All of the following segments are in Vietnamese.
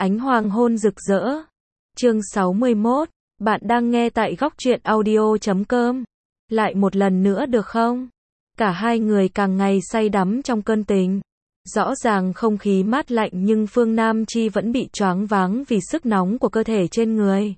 Ánh hoàng hôn rực rỡ. Chương 61. Bạn đang nghe tại góc truyện audio.com. Lại một lần nữa được không? Cả hai người càng ngày say đắm trong cơn tình. Rõ ràng không khí mát lạnh nhưng Phương Nam Chi vẫn bị choáng váng vì sức nóng của cơ thể trên người.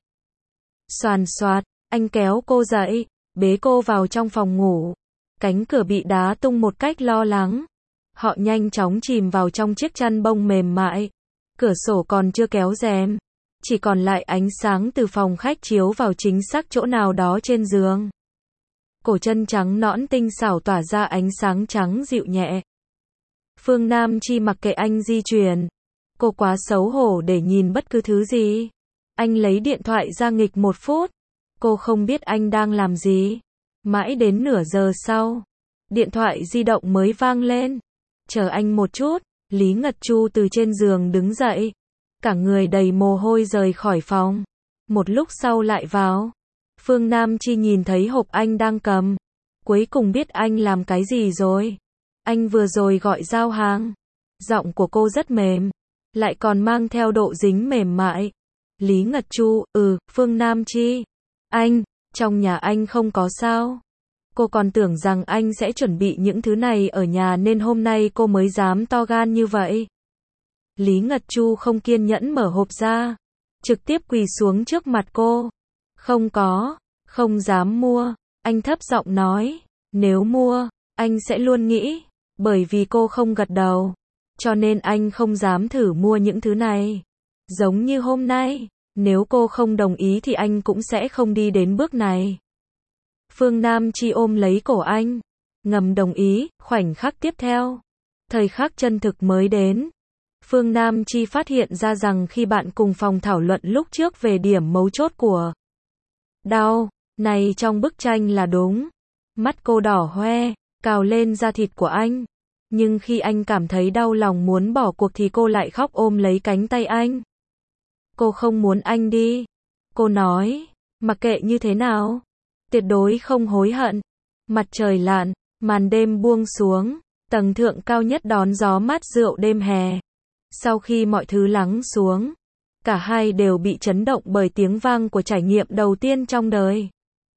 Xoàn xoạt, anh kéo cô dậy, bế cô vào trong phòng ngủ. Cánh cửa bị đá tung một cách lo lắng. Họ nhanh chóng chìm vào trong chiếc chăn bông mềm mại. Cửa sổ còn chưa kéo rèm, chỉ còn lại ánh sáng từ phòng khách chiếu vào chính xác chỗ nào đó trên giường. Cổ chân trắng nõn tinh xảo tỏa ra ánh sáng trắng dịu nhẹ. Phương Nam Chi mặc kệ anh di chuyển. Cô quá xấu hổ để nhìn bất cứ thứ gì. Anh lấy điện thoại ra nghịch 1 phút. Cô không biết anh đang làm gì. Mãi đến nửa giờ sau, điện thoại di động mới vang lên. Chờ anh một chút. Lý Ngật Chu từ trên giường đứng dậy. Cả người đầy mồ hôi rời khỏi phòng. Một lúc sau lại vào. Phương Nam Chi nhìn thấy hộp anh đang cầm. Cuối cùng biết anh làm cái gì rồi. Anh vừa rồi gọi giao hàng. Giọng của cô rất mềm. Lại còn mang theo độ dính mềm mại. Lý Ngật Chu, Phương Nam Chi. Anh, trong nhà anh không có sao. Cô còn tưởng rằng anh sẽ chuẩn bị những thứ này ở nhà nên hôm nay cô mới dám to gan như vậy. Lý Ngật Chu không kiên nhẫn mở hộp ra. Trực tiếp quỳ xuống trước mặt cô. Không có, không dám mua. Anh thấp giọng nói. Nếu mua, anh sẽ luôn nghĩ. Bởi vì cô không gật đầu. Cho nên anh không dám thử mua những thứ này. Giống như hôm nay. Nếu cô không đồng ý thì anh cũng sẽ không đi đến bước này. Phương Nam Chi ôm lấy cổ anh. Ngầm đồng ý. Khoảnh khắc tiếp theo. Thời khắc chân thực mới đến. Phương Nam Chi phát hiện ra rằng khi bạn cùng phòng thảo luận lúc trước về điểm mấu chốt của đau này trong bức tranh là đúng. Mắt cô đỏ hoe, cào lên da thịt của anh. Nhưng khi anh cảm thấy đau lòng muốn bỏ cuộc thì cô lại khóc ôm lấy cánh tay anh. Cô không muốn anh đi. Cô nói, mặc kệ như thế nào, tuyệt đối không hối hận. Mặt trời lặn, màn đêm buông xuống, tầng thượng cao nhất đón gió mát rượu đêm hè. Sau khi mọi thứ lắng xuống, cả hai đều bị chấn động bởi tiếng vang của trải nghiệm đầu tiên trong đời.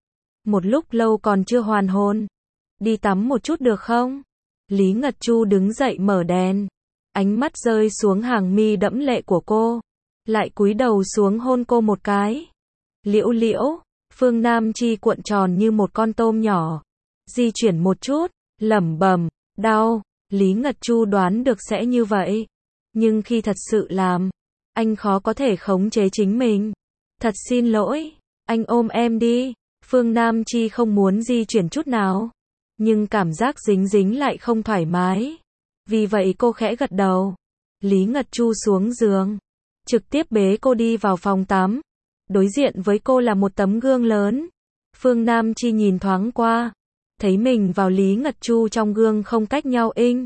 Một lúc lâu còn chưa hoàn hồn. Đi tắm một chút được không? Lý Ngật Chu đứng dậy mở đèn. Ánh mắt rơi xuống hàng mi đẫm lệ của cô. Lại cúi đầu xuống hôn cô một cái. Liễu liễu, Phương Nam Chi cuộn tròn như một con tôm nhỏ. Di chuyển một chút, lẩm bẩm, đau. Lý Ngật Chu đoán được sẽ như vậy. Nhưng khi thật sự làm, anh khó có thể khống chế chính mình. Thật xin lỗi, anh ôm em đi. Phương Nam Chi không muốn di chuyển chút nào. Nhưng cảm giác dính dính lại không thoải mái. Vì vậy cô khẽ gật đầu. Lý Ngật Chu xuống giường. Trực tiếp bế cô đi vào phòng tắm. Đối diện với cô là một tấm gương lớn. Phương Nam Chi nhìn thoáng qua. Thấy mình vào Lý Ngật Chu trong gương không cách nhau in.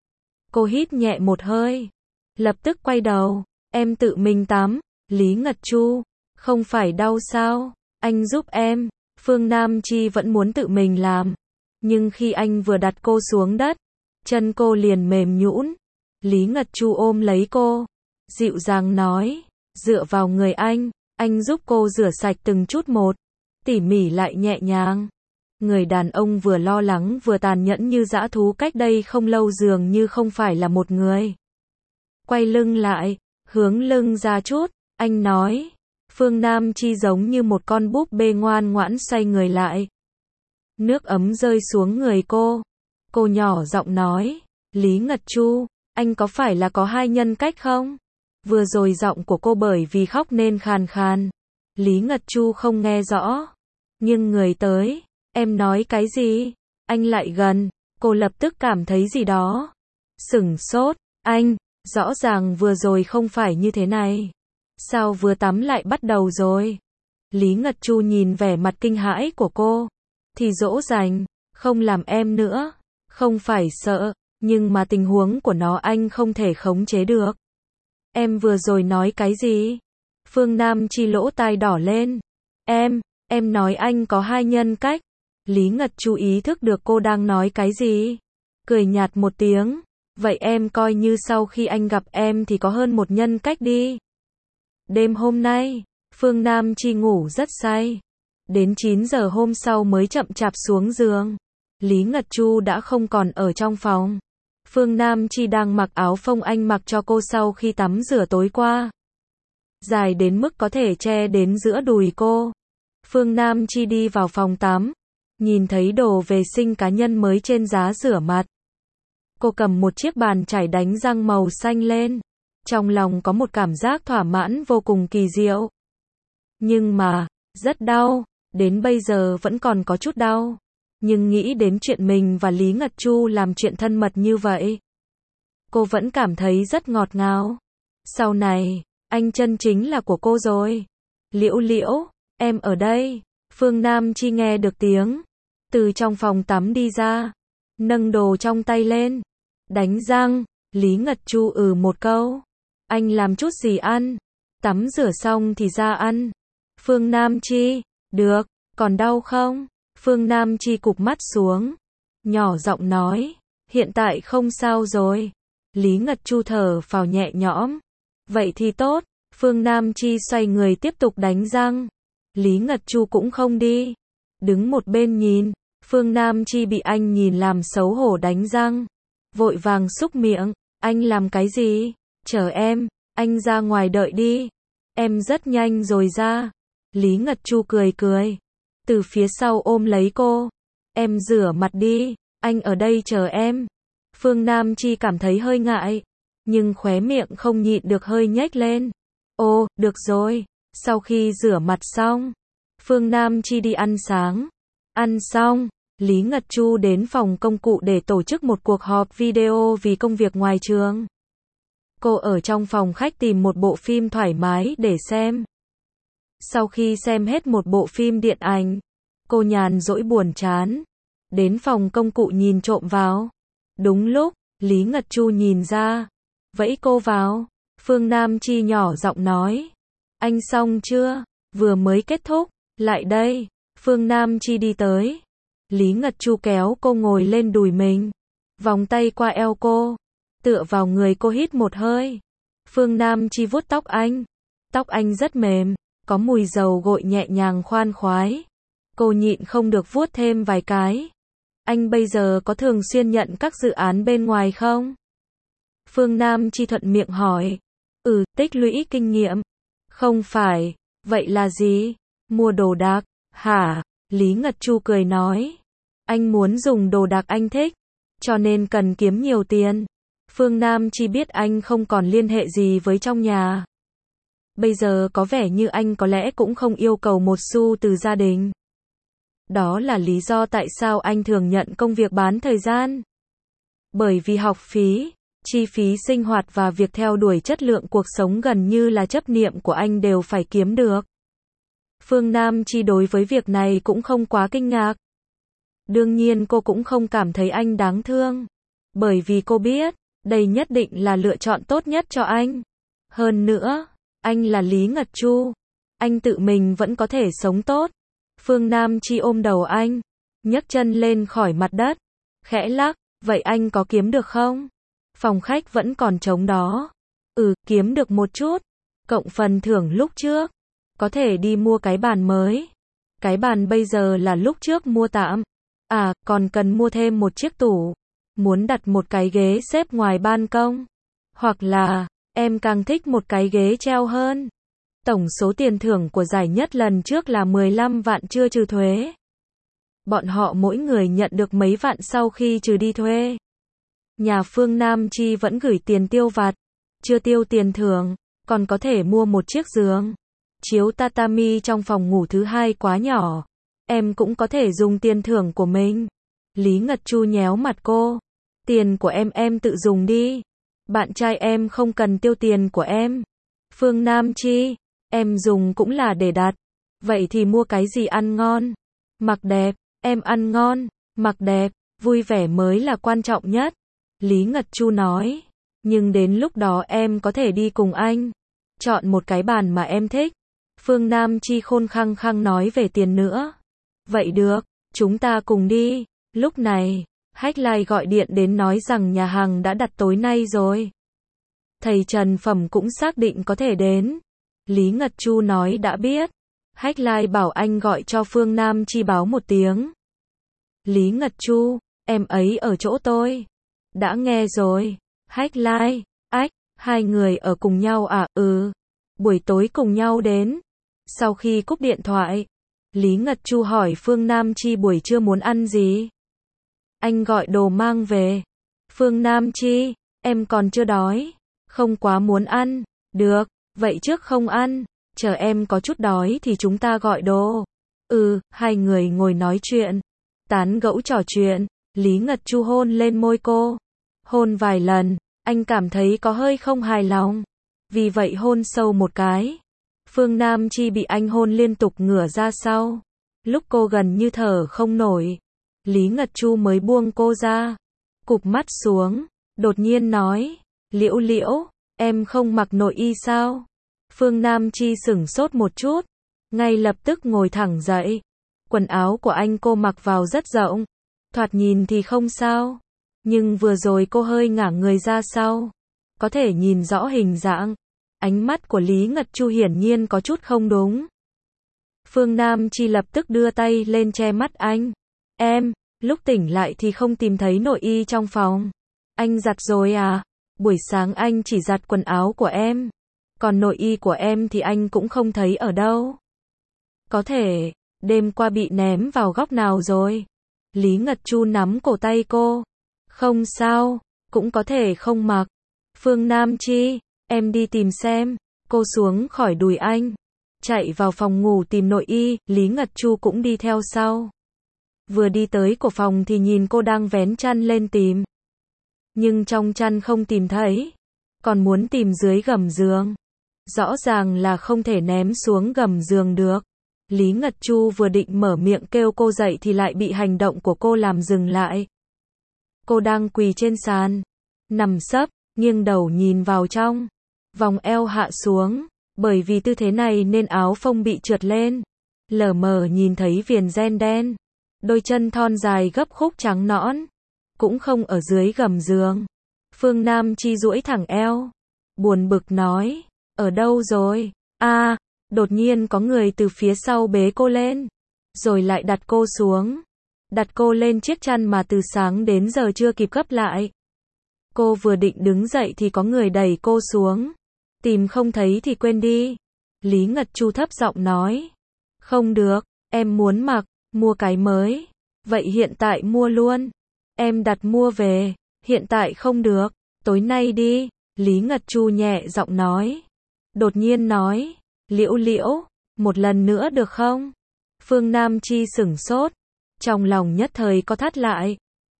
Cô hít nhẹ một hơi. Lập tức quay đầu. Em tự mình tắm. Lý Ngật Chu. Không phải đau sao? Anh giúp em. Phương Nam Chi vẫn muốn tự mình làm. Nhưng khi anh vừa đặt cô xuống đất, chân cô liền mềm nhũn. Lý Ngật Chu ôm lấy cô. Dịu dàng nói. Dựa vào người anh giúp cô rửa sạch từng chút một. Tỉ mỉ lại nhẹ nhàng. Người đàn ông vừa lo lắng vừa tàn nhẫn như dã thú cách đây không lâu dường như không phải là một người. Quay lưng lại, hướng lưng ra chút, anh nói. Phương Nam Chi giống như một con búp bê ngoan ngoãn xoay người lại. Nước ấm rơi xuống người cô. Cô nhỏ giọng nói. Lý Ngật Chu, anh có phải là có hai nhân cách không? Vừa rồi giọng của cô bởi vì khóc nên khàn khàn. Lý Ngật Chu không nghe rõ. Nhưng người tới. Em nói cái gì? Anh lại gần. Cô lập tức cảm thấy gì đó. Sửng sốt. Anh, rõ ràng vừa rồi không phải như thế này. Sao vừa tắm lại bắt đầu rồi? Lý Ngật Chu nhìn vẻ mặt kinh hãi của cô. Thì dỗ dành. Không làm em nữa. Không phải sợ. Nhưng mà tình huống của nó anh không thể khống chế được. Em vừa rồi nói cái gì? Phương Nam Chi lỗ tai đỏ lên. Em nói anh có hai nhân cách. Lý Ngật Chu ý thức được cô đang nói cái gì. Cười nhạt một tiếng. Vậy em coi như sau khi anh gặp em thì có hơn một nhân cách đi. Đêm hôm nay, Phương Nam Chi ngủ rất say. Đến 9 giờ hôm sau mới chậm chạp xuống giường. Lý Ngật Chu đã không còn ở trong phòng. Phương Nam Chi đang mặc áo phông anh mặc cho cô sau khi tắm rửa tối qua. Dài đến mức có thể che đến giữa đùi cô. Phương Nam Chi đi vào phòng tắm. Nhìn thấy đồ vệ sinh cá nhân mới trên giá rửa mặt. Cô cầm một chiếc bàn chải đánh răng màu xanh lên. Trong lòng có một cảm giác thỏa mãn vô cùng kỳ diệu. Nhưng mà, rất đau. Đến bây giờ vẫn còn có chút đau. Nhưng nghĩ đến chuyện mình và Lý Ngật Chu làm chuyện thân mật như vậy. Cô vẫn cảm thấy rất ngọt ngào. Sau này, anh chân chính là của cô rồi. Liễu Liễu, em ở đây. Phương Nam Chi nghe được tiếng. Từ trong phòng tắm đi ra. Nâng đồ trong tay lên. Đánh răng. Lý Ngật Chu một câu. Anh làm chút gì ăn? Tắm rửa xong thì ra ăn. Phương Nam Chi. Được, còn đau không? Phương Nam Chi cụp mắt xuống. Nhỏ giọng nói. Hiện tại không sao rồi. Lý Ngật Chu thở phào nhẹ nhõm. Vậy thì tốt. Phương Nam Chi xoay người tiếp tục đánh răng. Lý Ngật Chu cũng không đi. Đứng một bên nhìn. Phương Nam Chi bị anh nhìn làm xấu hổ đánh răng. Vội vàng xúc miệng. Anh làm cái gì? Chờ em. Anh ra ngoài đợi đi. Em rất nhanh rồi ra. Lý Ngật Chu cười cười. Từ phía sau ôm lấy cô. Em rửa mặt đi. Anh ở đây chờ em. Phương Nam Chi cảm thấy hơi ngại. Nhưng khóe miệng không nhịn được hơi nhếch lên. Ồ, được rồi. Sau khi rửa mặt xong. Phương Nam Chi đi ăn sáng. Ăn xong. Lý Ngật Chu đến phòng công cụ để tổ chức một cuộc họp video vì công việc ngoài trường. Cô ở trong phòng khách tìm một bộ phim thoải mái để xem. Sau khi xem hết một bộ phim điện ảnh, cô nhàn rỗi buồn chán. Đến phòng công cụ nhìn trộm vào. Đúng lúc, Lý Ngật Chu nhìn ra. Vẫy cô vào. Phương Nam Chi nhỏ giọng nói. Anh xong chưa? Vừa mới kết thúc. Lại đây. Phương Nam Chi đi tới. Lý Ngật Chu kéo cô ngồi lên đùi mình. Vòng tay qua eo cô. Tựa vào người cô hít một hơi. Phương Nam Chi vuốt tóc anh. Tóc anh rất mềm. Có mùi dầu gội nhẹ nhàng khoan khoái. Cô nhịn không được vuốt thêm vài cái. Anh bây giờ có thường xuyên nhận các dự án bên ngoài không? Phương Nam Chi thuận miệng hỏi. Tích lũy kinh nghiệm. Không phải. Vậy là gì? Mua đồ đạc. Hả? Lý Ngật Chu cười nói. Anh muốn dùng đồ đạc anh thích. Cho nên cần kiếm nhiều tiền. Phương Nam Chi biết anh không còn liên hệ gì với trong nhà. Bây giờ có vẻ như anh có lẽ cũng không yêu cầu một xu từ gia đình. Đó là lý do tại sao anh thường nhận công việc bán thời gian. Bởi vì học phí, chi phí sinh hoạt và việc theo đuổi chất lượng cuộc sống gần như là chấp niệm của anh đều phải kiếm được. Phương Nam Chi đối với việc này cũng không quá kinh ngạc. Đương nhiên cô cũng không cảm thấy anh đáng thương. Bởi vì cô biết, đây nhất định là lựa chọn tốt nhất cho anh. Hơn nữa, anh là Lý Ngật Chu. Anh tự mình vẫn có thể sống tốt. Phương Nam Chi ôm đầu anh. Nhấc chân lên khỏi mặt đất. Khẽ lắc. Vậy anh có kiếm được không? Phòng khách vẫn còn trống đó. Kiếm được một chút. Cộng phần thưởng lúc trước. Có thể đi mua cái bàn mới. Cái bàn bây giờ là lúc trước mua tạm. Còn cần mua thêm một chiếc tủ. Muốn đặt một cái ghế xếp ngoài ban công. Hoặc là, em càng thích một cái ghế treo hơn. Tổng số tiền thưởng của giải nhất lần trước là 15 vạn chưa trừ thuế. Bọn họ mỗi người nhận được mấy vạn sau khi trừ đi thuê. Nhà Phương Nam Chi vẫn gửi tiền tiêu vặt. Chưa tiêu tiền thưởng, còn có thể mua một chiếc giường. Chiếu tatami trong phòng ngủ thứ hai quá nhỏ. Em cũng có thể dùng tiền thưởng của mình. Lý Ngật Chu nhéo mặt cô. Tiền của em tự dùng đi. Bạn trai em không cần tiêu tiền của em. Phương Nam Chi, em dùng cũng là để đặt. Vậy thì mua cái gì ăn ngon? Mặc đẹp, em ăn ngon, mặc đẹp, vui vẻ mới là quan trọng nhất. Lý Ngật Chu nói. Nhưng đến lúc đó em có thể đi cùng anh. Chọn một cái bàn mà em thích. Phương Nam Chi khôn khăng khăng nói về tiền nữa. Vậy được, chúng ta cùng đi. Lúc này, Hách Lai gọi điện đến nói rằng nhà hàng đã đặt tối nay rồi. Thầy Trần Phẩm cũng xác định có thể đến. Lý Ngật Chu nói đã biết. Hách Lai bảo anh gọi cho Phương Nam Chi báo một tiếng. Lý Ngật Chu, em ấy ở chỗ tôi. Đã nghe rồi. Hách Lai, ách, hai người ở cùng nhau à? Ừ. Buổi tối cùng nhau đến. Sau khi cúp điện thoại, Lý Ngật Chu hỏi Phương Nam Chi buổi trưa muốn ăn gì? Anh gọi đồ mang về. Phương Nam Chi, em còn chưa đói. Không quá muốn ăn. Được, vậy trước không ăn. Chờ em có chút đói thì chúng ta gọi đồ. Ừ, hai người ngồi nói chuyện. Tán gẫu trò chuyện. Lý Ngật Chu hôn lên môi cô. Hôn vài lần, anh cảm thấy có hơi không hài lòng. Vì vậy hôn sâu một cái. Phương Nam Chi bị anh hôn liên tục ngửa ra sau. Lúc cô gần như thở không nổi, Lý Ngật Chu mới buông cô ra. Cụp mắt xuống, đột nhiên nói, Liễu Liễu, em không mặc nội y sao? Phương Nam Chi sửng sốt một chút, ngay lập tức ngồi thẳng dậy. Quần áo của anh cô mặc vào rất rộng, thoạt nhìn thì không sao. Nhưng vừa rồi cô hơi ngả người ra sau, có thể nhìn rõ hình dạng. Ánh mắt của Lý Ngật Chu hiển nhiên có chút không đúng. Phương Nam Chi lập tức đưa tay lên che mắt anh. Em, lúc tỉnh lại thì không tìm thấy nội y trong phòng. Anh giặt rồi à? Buổi sáng anh chỉ giặt quần áo của em. Còn nội y của em thì anh cũng không thấy ở đâu. Có thể, đêm qua bị ném vào góc nào rồi? Lý Ngật Chu nắm cổ tay cô. Không sao, cũng có thể không mặc. Phương Nam Chi, em đi tìm xem. Cô xuống khỏi đùi anh, chạy vào phòng ngủ tìm nội y. Lý Ngật Chu cũng đi theo sau. Vừa đi tới cổ phòng thì nhìn cô đang vén chăn lên tìm. Nhưng trong chăn không tìm thấy. Còn muốn tìm dưới gầm giường. Rõ ràng là không thể ném xuống gầm giường được. Lý Ngật Chu vừa định mở miệng kêu cô dậy thì lại bị hành động của cô làm dừng lại. Cô đang quỳ trên sàn, nằm sấp, nghiêng đầu nhìn vào trong. Vòng eo hạ xuống, bởi vì tư thế này nên áo phông bị trượt lên. Lờ mờ nhìn thấy viền ren đen. Đôi chân thon dài gấp khúc trắng nõn. Cũng không ở dưới gầm giường. Phương Nam Chi duỗi thẳng eo. Buồn bực nói, ở đâu rồi? À, đột nhiên có người từ phía sau bế cô lên. Rồi lại đặt cô xuống. Đặt cô lên chiếc chăn mà từ sáng đến giờ chưa kịp gấp lại. Cô vừa định đứng dậy thì có người đẩy cô xuống. Tìm không thấy thì quên đi. Lý Ngật Chu thấp giọng nói. Không được, em muốn mặc, mua cái mới. Vậy hiện tại mua luôn. Em đặt mua về, hiện tại không được, tối nay đi. Lý Ngật Chu nhẹ giọng nói. Đột nhiên nói, Liễu Liễu, một lần nữa được không? Phương Nam Chi sửng sốt. Trong lòng nhất thời có thắt lại.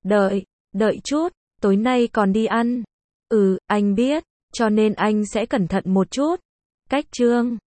Đợi chút, tối nay còn đi ăn. Ừ, anh biết, cho nên anh sẽ cẩn thận một chút. Cách chương